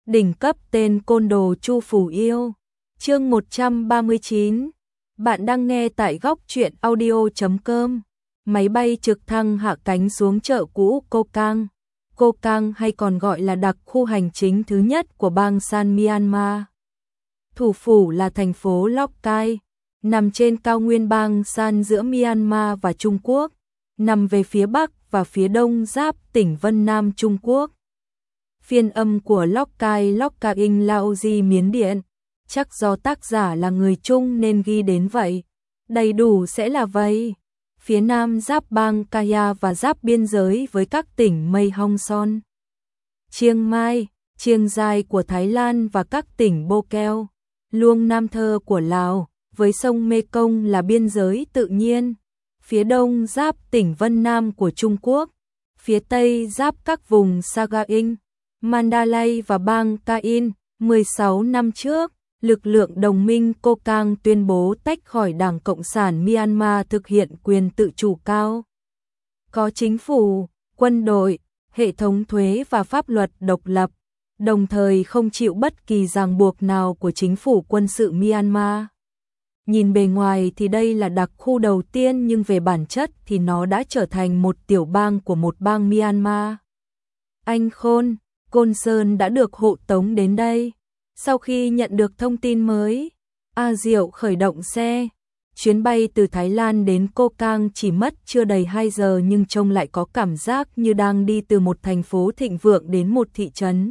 Đỉnh cấp tên côn đồ Chu Phủ Yêu. Chương 139. Bạn đang nghe tại góc truyện audio.com. Máy bay trực thăng hạ cánh xuống chợ cũ Cô Cang. Cô Cang hay còn gọi là đặc khu hành chính thứ nhất của bang San Myanmar. Thủ phủ là thành phố Lok Kai, nằm trên cao nguyên bang San giữa Myanmar và Trung Quốc, nằm về phía bắc và phía đông giáp tỉnh Vân Nam Trung Quốc. Phiên âm của Lok Kaing Laozi Miến Điện, chắc do tác giả là người Trung nên ghi đến vậy. Đầy đủ sẽ là vậy. Phía nam giáp bang Kaya và giáp biên giới với các tỉnh Mae Hong Son, Chiang Mai, Chiang Rai của Thái Lan và các tỉnh Bô Keo, Luông Nam Thơ của Lào, với sông Mekong là biên giới tự nhiên. Phía đông giáp tỉnh Vân Nam của Trung Quốc, phía tây giáp các vùng Sagaing, Mandalay và bang Kain. 16 năm trước, lực lượng đồng minh Cô Cang tuyên bố tách khỏi Đảng Cộng sản Myanmar, thực hiện quyền tự chủ cao. Có chính phủ, quân đội, hệ thống thuế và pháp luật độc lập, đồng thời không chịu bất kỳ ràng buộc nào của chính phủ quân sự Myanmar. Nhìn bề ngoài thì đây là đặc khu đầu tiên, nhưng về bản chất thì nó đã trở thành một tiểu bang của một bang Myanmar. Anh Khôn, Côn Sơn đã được hộ tống đến đây. Sau khi nhận được thông tin mới, A Diệu khởi động xe. Chuyến bay từ Thái Lan đến Cô Cang chỉ mất chưa đầy 2 giờ, nhưng trông lại có cảm giác như đang đi từ một thành phố thịnh vượng đến một thị trấn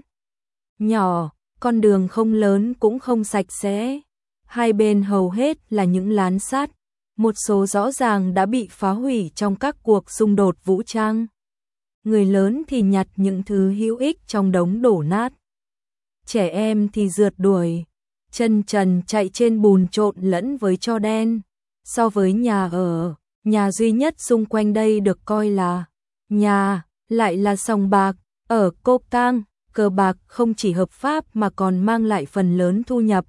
nhỏ. Con đường không lớn cũng không sạch sẽ. Hai bên hầu hết là những lán sắt, một số rõ ràng đã bị phá hủy trong các cuộc xung đột vũ trang. Người lớn thì nhặt những thứ hữu ích trong đống đổ nát. Trẻ em thì rượt đuổi, chân trần chạy trên bùn trộn lẫn với tro đen. So với nhà ở, nhà duy nhất xung quanh đây được coi là nhà, lại là sòng bạc. Ở Cô Cang, cờ bạc không chỉ hợp pháp mà còn mang lại phần lớn thu nhập.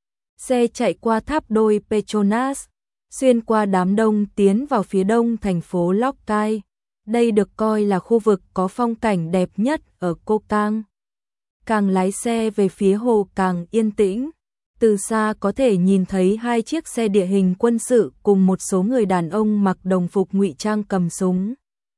Xe chạy qua tháp đôi Petronas, xuyên qua đám đông tiến vào phía đông thành phố Lok Kai. Đây được coi là khu vực có phong cảnh đẹp nhất ở Cô Cang. Càng lái xe về phía hồ càng yên tĩnh. Từ xa có thể nhìn thấy hai chiếc xe địa hình quân sự cùng một số người đàn ông mặc đồng phục ngụy trang cầm súng.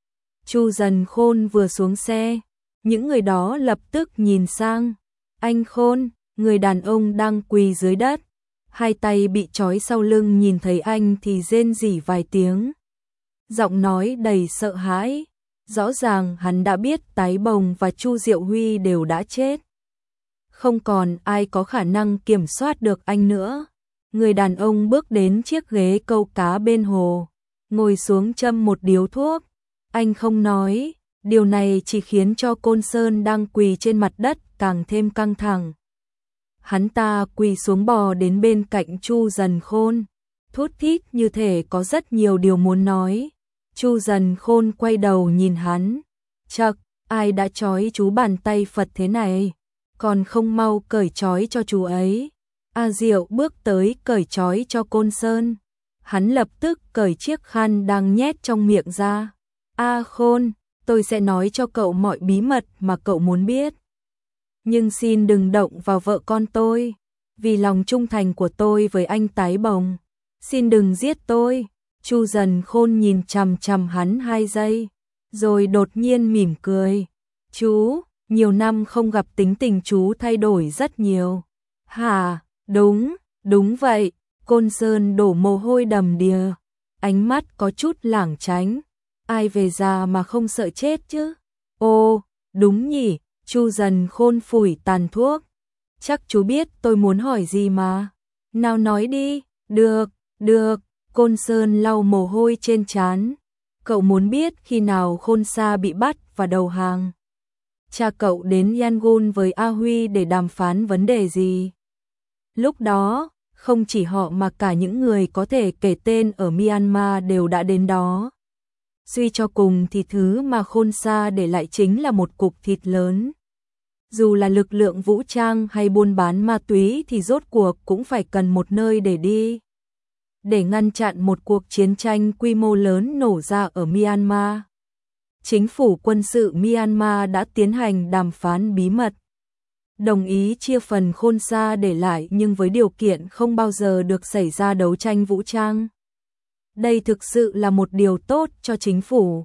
Chu Dần Khôn vừa xuống xe, những người đó lập tức nhìn sang. Anh Khôn, người đàn ông đang quỳ dưới đất, hai tay bị trói sau lưng, nhìn thấy anh thì rên rỉ vài tiếng. Giọng nói đầy sợ hãi, rõ ràng hắn đã biết Tái Bồng và Chu Diệu Huy đều đã chết. Không còn ai có khả năng kiểm soát được anh nữa. Người đàn ông bước đến chiếc ghế câu cá bên hồ, ngồi xuống châm một điếu thuốc. Anh không nói, điều này chỉ khiến cho Côn Sơn đang quỳ trên mặt đất càng thêm căng thẳng. Hắn ta quỳ xuống bò đến bên cạnh Chu Dần Khôn, thút thít như thể có rất nhiều điều muốn nói. Chu Dần Khôn quay đầu nhìn hắn. Chậc, ai đã trói chú bàn tay Phật thế này? Còn không mau cởi trói cho chú ấy. A Diệu bước tới cởi trói cho Côn Sơn. Hắn lập tức cởi chiếc khăn đang nhét trong miệng ra. A Khôn, tôi sẽ nói cho cậu mọi bí mật mà cậu muốn biết. Nhưng xin đừng động vào vợ con tôi. Vì lòng trung thành của tôi với anh Tái Bồng, xin đừng giết tôi. Chu Dần Khôn nhìn chằm chằm hắn 2 giây, rồi đột nhiên mỉm cười. Chú, nhiều năm không gặp, tính tình chú thay đổi rất nhiều. Hả, đúng vậy. Côn Sơn đổ mồ hôi đầm đìa, ánh mắt có chút lảng tránh. Ai về già mà không sợ chết chứ? Ồ, đúng nhỉ. Chu Dần Khôn phủi tàn thuốc. Chắc chú biết tôi muốn hỏi gì mà. Nào nói đi. Được. Côn Sơn lau mồ hôi trên trán. Cậu muốn biết khi nào Khôn Sa bị bắt và đầu hàng? Cha cậu đến Yangon với A Huy để đàm phán vấn đề gì? Lúc đó, không chỉ họ mà cả những người có thể kể tên ở Myanmar đều đã đến đó. Suy cho cùng thì thứ mà Khôn Sa để lại chính là một cục thịt lớn. Dù là lực lượng vũ trang hay buôn bán ma túy thì rốt cuộc cũng phải cần một nơi để đi. Để ngăn chặn một cuộc chiến tranh quy mô lớn nổ ra ở Myanmar, chính phủ quân sự Myanmar đã tiến hành đàm phán bí mật. đồng ý chia phần Khôn Sa để lại nhưng với điều kiện không bao giờ được xảy ra đấu tranh vũ trang. Đây thực sự là một điều tốt cho chính phủ.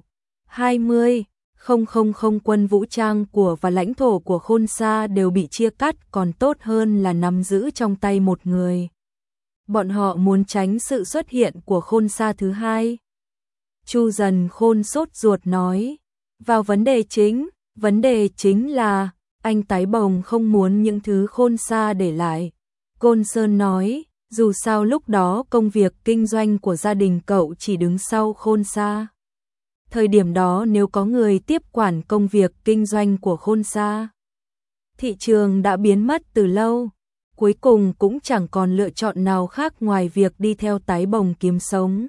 20,000 quân vũ trang của và lãnh thổ của Khôn Sa đều bị chia cắt, còn tốt hơn là nắm giữ trong tay một người. Bọn họ muốn tránh sự xuất hiện của Khôn Sa thứ hai. Chu Dần Khôn sốt ruột nói. Vào vấn đề chính là anh Tái Bồng không muốn những thứ Khôn Sa để lại. Côn Sơn nói, dù sao lúc đó công việc kinh doanh của gia đình cậu chỉ đứng sau Khôn Sa. Thời điểm đó nếu có người tiếp quản công việc kinh doanh của Khôn Sa, thị trường đã biến mất từ lâu, cuối cùng cũng chẳng còn lựa chọn nào khác ngoài việc đi theo Tái Bồng kiếm sống.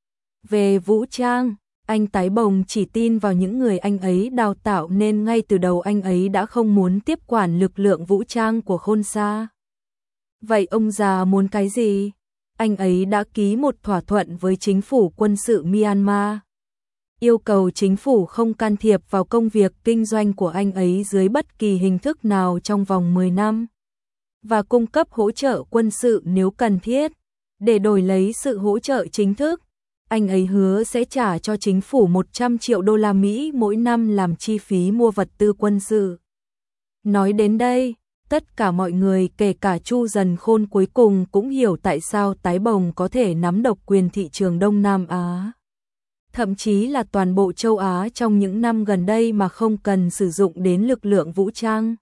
Về vũ trang, anh Tái Bồng chỉ tin vào những người anh ấy đào tạo nên ngay từ đầu anh ấy đã không muốn tiếp quản lực lượng vũ trang của Khôn Sa. Vậy ông già muốn cái gì? Anh ấy đã ký một thỏa thuận với chính phủ quân sự Myanmar, yêu cầu chính phủ không can thiệp vào công việc kinh doanh của anh ấy dưới bất kỳ hình thức nào trong vòng 10 năm, và cung cấp hỗ trợ quân sự nếu cần thiết. Để đổi lấy sự hỗ trợ chính thức, anh ấy hứa sẽ trả cho chính phủ 100 triệu đô la Mỹ mỗi năm làm chi phí mua vật tư quân sự. Nói đến đây, tất cả mọi người kể cả Chu Dần Khôn cuối cùng cũng hiểu tại sao Tái Bồng có thể nắm độc quyền thị trường Đông Nam Á, thậm chí là toàn bộ châu Á trong những năm gần đây mà không cần sử dụng đến lực lượng vũ trang.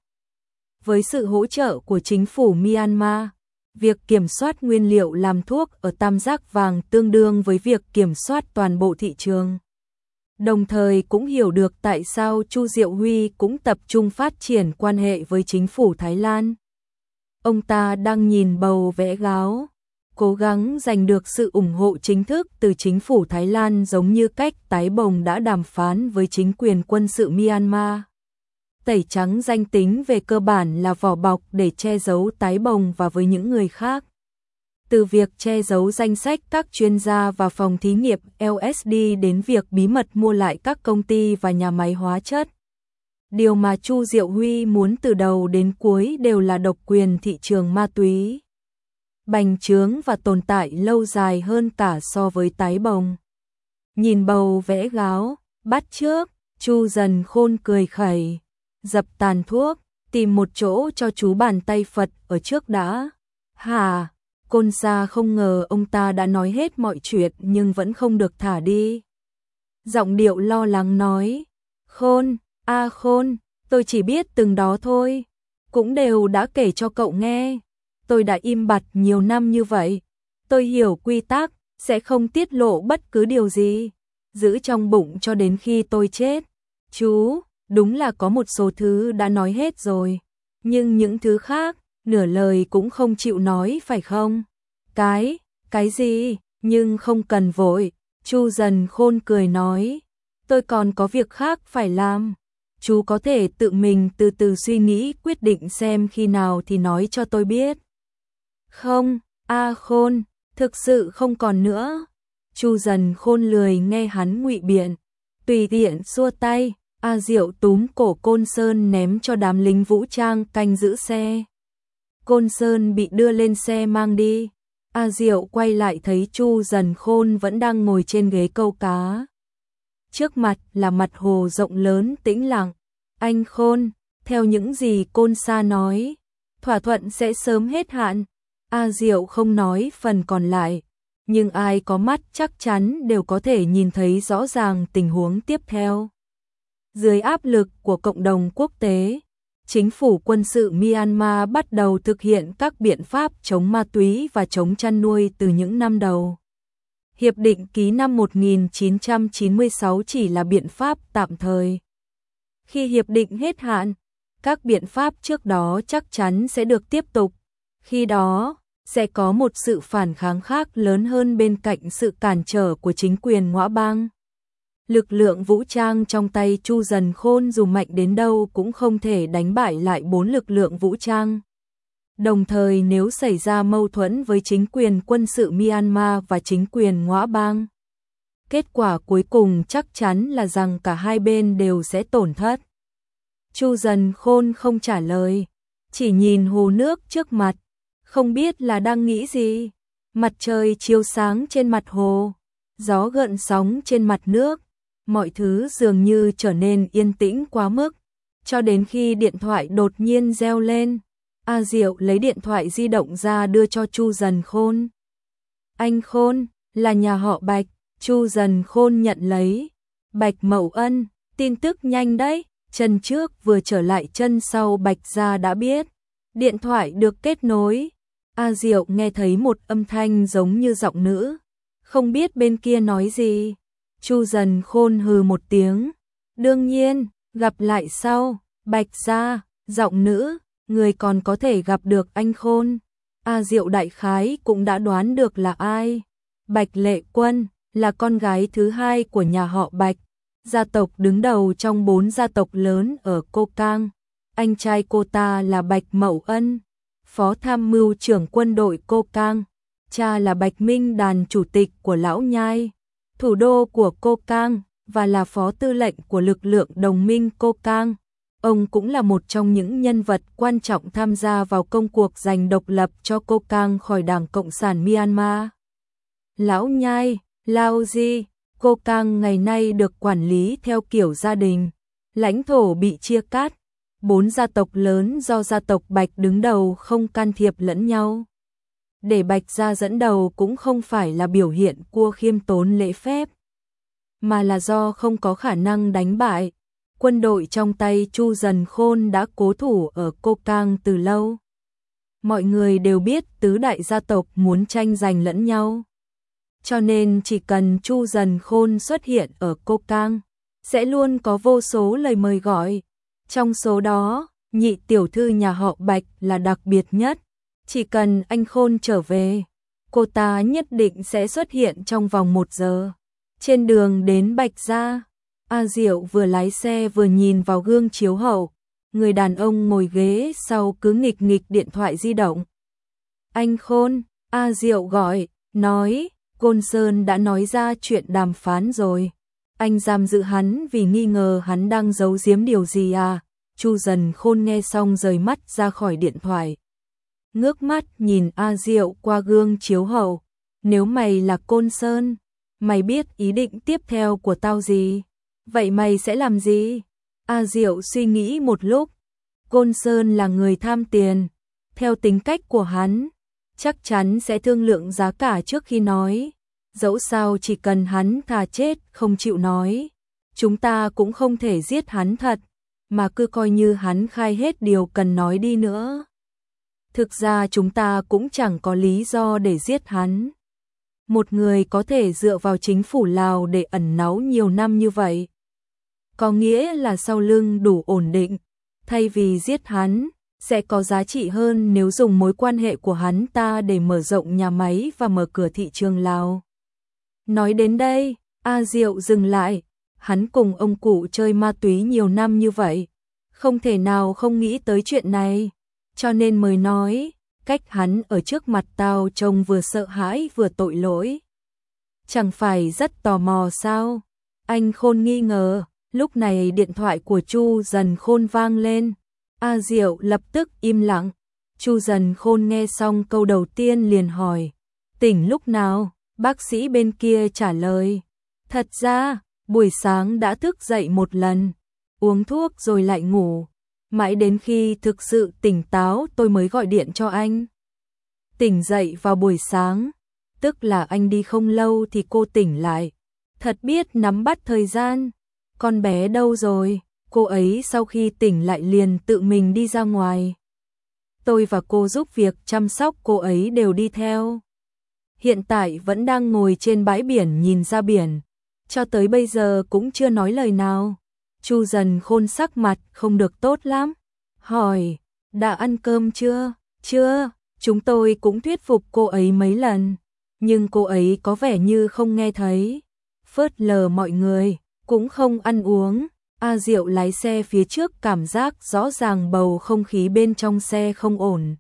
Với sự hỗ trợ của chính phủ Myanmar, việc kiểm soát nguyên liệu làm thuốc ở Tam Giác Vàng tương đương với việc kiểm soát toàn bộ thị trường. Đồng thời cũng hiểu được tại sao Chu Diệu Huy cũng tập trung phát triển quan hệ với chính phủ Thái Lan. Ông ta đang nhìn bầu vẽ gáo, cố gắng giành được sự ủng hộ chính thức từ chính phủ Thái Lan giống như cách Tái Bồng đã đàm phán với chính quyền quân sự Myanmar. Tẩy trắng danh tính về cơ bản là vỏ bọc để che giấu Tái Bồng và với những người khác. Từ việc che giấu danh sách các chuyên gia và phòng thí nghiệm LSD đến việc bí mật mua lại các công ty và nhà máy hóa chất. Điều mà Chu Diệu Huy muốn từ đầu đến cuối đều là độc quyền thị trường ma túy, bành trướng và tồn tại lâu dài hơn cả so với Tái Bồng. Nhìn bầu vẽ gáo, bắt chước, Chu Dần Khôn cười khẩy, dập tàn thuốc, tìm một chỗ cho chú bàn tay Phật ở trước đã. Hả? Côn Sa không ngờ ông ta đã nói hết mọi chuyện nhưng vẫn không được thả đi. Giọng điệu lo lắng nói, Khôn, Khôn, tôi chỉ biết từng đó thôi, cũng đều đã kể cho cậu nghe. Tôi đã im bặt nhiều năm như vậy, tôi hiểu quy tắc, sẽ không tiết lộ bất cứ điều gì, giữ trong bụng cho đến khi tôi chết. Chú, đúng là có một số thứ đã nói hết rồi, nhưng những thứ khác, nửa lời cũng không chịu nói phải không? Cái gì? Nhưng không cần vội, Chu Dần Khôn cười nói, tôi còn có việc khác phải làm. Chú có thể tự mình từ từ suy nghĩ quyết định xem khi nào thì nói cho tôi biết. Không, Khôn, thực sự không còn nữa. Chu Dần Khôn lười nghe hắn ngụy biện, tùy tiện xua tay. Diệu túm cổ Côn Sơn ném cho đám lính vũ trang canh giữ xe. Côn Sơn bị đưa lên xe mang đi. Diệu quay lại thấy Chu Dần Khôn vẫn đang ngồi trên ghế câu cá. Trước mặt là mặt hồ rộng lớn tĩnh lặng. Anh Khôn, theo những gì Côn Sa nói, thỏa thuận sẽ sớm hết hạn. Diệu không nói phần còn lại, nhưng ai có mắt chắc chắn đều có thể nhìn thấy rõ ràng tình huống tiếp theo. Dưới áp lực của cộng đồng quốc tế, chính phủ quân sự Myanmar bắt đầu thực hiện các biện pháp chống ma túy và chống chăn nuôi từ những năm đầu. Hiệp định ký năm 1996 chỉ là biện pháp tạm thời. Khi hiệp định hết hạn, các biện pháp trước đó chắc chắn sẽ được tiếp tục. Khi đó, sẽ có một sự phản kháng khác lớn hơn bên cạnh sự cản trở của chính quyền Ngoã Bang. Lực lượng vũ trang trong tay Chu Dần Khôn dù mạnh đến đâu cũng không thể đánh bại lại 4 lực lượng vũ trang. Đồng thời nếu xảy ra mâu thuẫn với chính quyền quân sự Myanmar và chính quyền Ngoã Bang, kết quả cuối cùng chắc chắn là rằng cả hai bên đều sẽ tổn thất. Chu Dần Khôn không trả lời, chỉ nhìn hồ nước trước mặt, không biết là đang nghĩ gì. Mặt trời chiếu sáng trên mặt hồ, gió gợn sóng trên mặt nước, mọi thứ dường như trở nên yên tĩnh quá mức, cho đến khi điện thoại đột nhiên reo lên. A Diệu lấy điện thoại di động ra đưa cho Chu Dần Khôn. Anh Khôn, là nhà họ Bạch. Chu Dần Khôn nhận lấy. Bạch Mậu Ân, tin tức nhanh đấy, chân trước vừa trở lại chân sau Bạch gia đã biết. Điện thoại được kết nối. A Diệu nghe thấy một âm thanh giống như giọng nữ, không biết bên kia nói gì. Chu Dần Khôn hừ một tiếng. Đương nhiên, gặp lại sau. Bạch gia, giọng nữ, người còn có thể gặp được anh Khôn. A Diệu đại khái cũng đã đoán được là ai. Bạch Lệ Quân là con gái thứ hai của nhà họ Bạch, gia tộc đứng đầu trong 4 gia tộc lớn ở Cô Cang. Anh trai cô ta là Bạch Mậu Ân, phó tham mưu trưởng quân đội Cô Cang. Cha là Bạch Minh Đàn, chủ tịch của Lão Nhai, thủ đô của Cô Cang, và là phó tư lệnh của lực lượng đồng minh Cô Cang. Ông cũng là một trong những nhân vật quan trọng tham gia vào công cuộc giành độc lập cho Cô Cang khỏi Đảng Cộng sản Myanmar. Lão Nhai, Lao Di, Cô Cang ngày nay được quản lý theo kiểu gia đình, lãnh thổ bị chia cắt, 4 gia tộc lớn do gia tộc Bạch đứng đầu không can thiệp lẫn nhau. Để Bạch gia dẫn đầu cũng không phải là biểu hiện của khiêm tốn lễ phép, mà là do không có khả năng đánh bại. Quân đội trong tay Chu Dần Khôn đã cố thủ ở Cô Cang từ lâu. Mọi người đều biết tứ đại gia tộc muốn tranh giành lẫn nhau, cho nên chỉ cần Chu Dần Khôn xuất hiện ở Cô Cang, sẽ luôn có vô số lời mời gọi. Trong số đó, nhị tiểu thư nhà họ Bạch là đặc biệt nhất. Chỉ cần anh Khôn trở về, cô ta nhất định sẽ xuất hiện trong vòng 1 giờ. Trên đường đến Bạch gia, A Diệu vừa lái xe vừa nhìn vào gương chiếu hậu. Người đàn ông ngồi ghế sau cứ nghịch nghịch điện thoại di động. Anh Khôn, A Diệu gọi, nói, Côn Sơn đã nói ra chuyện đàm phán rồi. Anh giam giữ hắn vì nghi ngờ hắn đang giấu giếm điều gì à? Chu Dần Khôn nghe xong rời mắt ra khỏi điện thoại, ngước mắt nhìn A Diệu qua gương chiếu hậu. Nếu mày là Côn Sơn, mày biết ý định tiếp theo của tao gì? Vậy mày sẽ làm gì? A Diệu suy nghĩ một lúc. Côn Sơn là người tham tiền, theo tính cách của hắn, chắc chắn sẽ thương lượng giá cả trước khi nói. Dẫu sao chỉ cần hắn thà chết không chịu nói, chúng ta cũng không thể giết hắn thật, mà cứ coi như hắn khai hết điều cần nói đi nữa. Thực ra chúng ta cũng chẳng có lý do để giết hắn. Một người có thể dựa vào chính phủ Lào để ẩn náu nhiều năm như vậy, có nghĩa là sau lưng đủ ổn định. Thay vì giết hắn, sẽ có giá trị hơn nếu dùng mối quan hệ của hắn ta để mở rộng nhà máy và mở cửa thị trường Lào. Nói đến đây, A Diệu dừng lại. Hắn cùng ông cụ chơi ma túy nhiều năm như vậy, không thể nào không nghĩ tới chuyện này, cho nên mới nói, cách hắn ở trước mặt tao trông vừa sợ hãi vừa tội lỗi. Chẳng phải rất tò mò sao? Anh Khôn nghi ngờ. Lúc này điện thoại của Chu Dần Khôn vang lên. A Diệu lập tức im lặng. Chu Dần Khôn nghe xong câu đầu tiên liền hỏi, tỉnh lúc nào? Bác sĩ bên kia trả lời, thật ra, buổi sáng đã thức dậy một lần, uống thuốc rồi lại ngủ. Mãi đến khi thực sự tỉnh táo tôi mới gọi điện cho anh. Tỉnh dậy vào buổi sáng, tức là anh đi không lâu thì cô tỉnh lại. Thật biết nắm bắt thời gian. Con bé đâu rồi? Cô ấy sau khi tỉnh lại liền tự mình đi ra ngoài. Tôi và cô giúp việc chăm sóc cô ấy đều đi theo. Hiện tại vẫn đang ngồi trên bãi biển nhìn ra biển. Cho tới bây giờ cũng chưa nói lời nào. Chu Dần Khôn sắc mặt không được tốt lắm. Hỏi, đã ăn cơm chưa? Chưa, chúng tôi cũng thuyết phục cô ấy mấy lần. Nhưng cô ấy có vẻ như không nghe thấy. Phớt lờ mọi người, cũng không ăn uống. A Diệu lái xe phía trước cảm giác rõ ràng bầu không khí bên trong xe không ổn.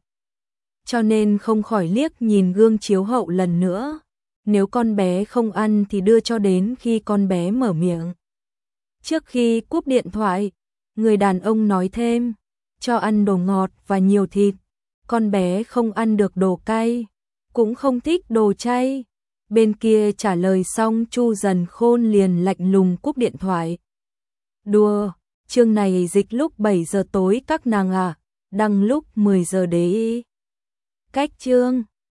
Cho nên không khỏi liếc nhìn gương chiếu hậu lần nữa. Nếu con bé không ăn thì đưa cho đến khi con bé mở miệng. Trước khi cúp điện thoại, người đàn ông nói thêm, cho ăn đồ ngọt và nhiều thịt. Con bé không ăn được đồ cay, cũng không thích đồ chay. Bên kia trả lời xong Chu Dần Khôn liền lạnh lùng cúp điện thoại. Đùa, chương này dịch lúc 7 giờ tối các nàng à, đăng lúc 10 giờ đấy. Cách chương